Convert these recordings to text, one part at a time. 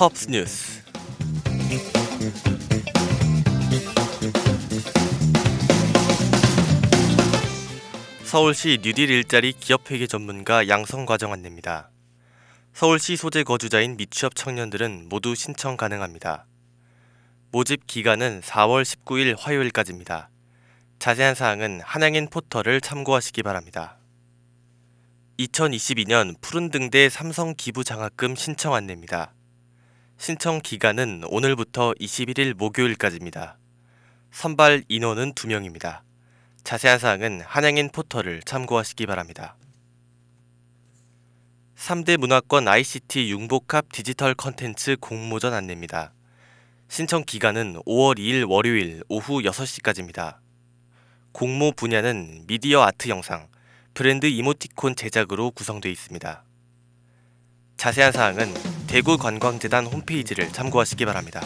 헙스 뉴스. 서울시 뉴딜 일자리 기업회계 전문가 양성과정 안내입니다. 서울시 소재 거주자인 미취업 청년들은 모두 신청 가능합니다. 모집 기간은 4월 19일 화요일까지입니다. 자세한 사항은 한양인 포털을 참고하시기 바랍니다. 2022년 푸른등대 삼성 기부장학금 신청 안내입니다. 신청 기간은 오늘부터 21일 목요일까지입니다. 선발 인원은 2명입니다. 자세한 사항은 한양인 포털을 참고하시기 바랍니다. 3대 문화권 ICT 융복합 디지털 컨텐츠 공모전 안내입니다. 신청 기간은 5월 2일 월요일 오후 6시까지입니다. 공모 분야는 미디어 아트 영상, 브랜드 이모티콘 제작으로 구성되어 있습니다. 자세한 사항은 대구관광재단 홈페이지를 참고하시기 바랍니다.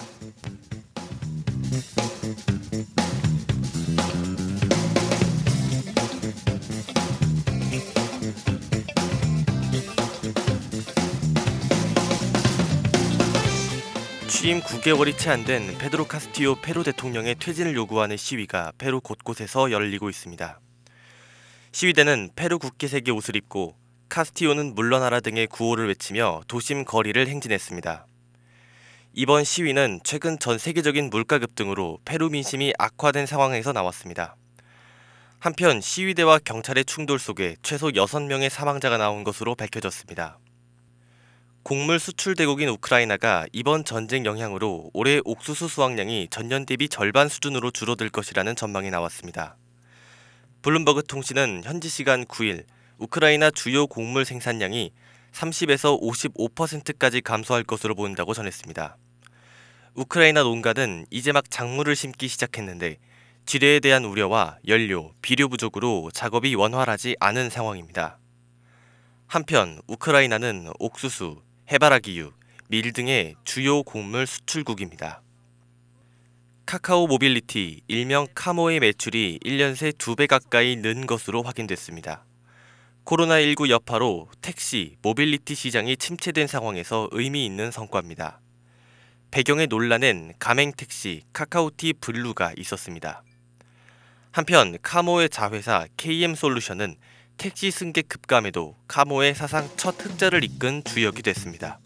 취임 9개월이 채 안 된 페드로 카스티오 페루 대통령의 퇴진을 요구하는 시위가 페루 곳곳에서 열리고 있습니다. 시위대는 페루 국기색의 옷을 입고 카스티오는 물러나라 등의 구호를 외치며 도심 거리를 행진했습니다. 이번 시위는 최근 전 세계적인 물가 급등으로 페루 민심이 악화된 상황에서 나왔습니다. 한편 시위대와 경찰의 충돌 속에 최소 6명의 사망자가 나온 것으로 밝혀졌습니다. 곡물 수출 대국인 우크라이나가 이번 전쟁 영향으로 올해 옥수수 수확량이 전년 대비 절반 수준으로 줄어들 것이라는 전망이 나왔습니다. 블룸버그 통신은 현지 시간 9일 우크라이나 주요 곡물 생산량이 30에서 55%까지 감소할 것으로 보인다고 전했습니다. 우크라이나 농가는 이제 막 작물을 심기 시작했는데 지뢰에 대한 우려와 연료, 비료 부족으로 작업이 원활하지 않은 상황입니다. 한편 우크라이나는 옥수수, 해바라기유, 밀 등의 주요 곡물 수출국입니다. 카카오 모빌리티, 일명 카모의 매출이 1년 새 2배 가까이 는 것으로 확인됐습니다. 코로나19 여파로 택시, 모빌리티 시장이 침체된 상황에서 의미 있는 성과입니다. 배경의 논란엔 가맹택시, 카카오티 블루가 있었습니다. 한편 카모의 자회사 KM솔루션은 택시 승객 급감에도 카모의 사상 첫 흑자를 이끈 주역이 됐습니다.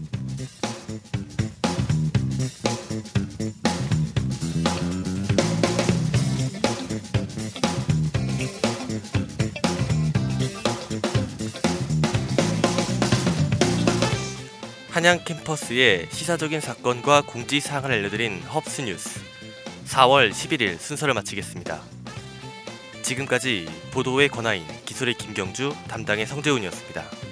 한양 캠퍼스의 시사적인 사건과 공지사항을 알려드린 헙스 뉴스 4월 11일 순서를 마치겠습니다. 지금까지 보도의 권하인, 기술의 김경주, 담당의 성재훈이었습니다.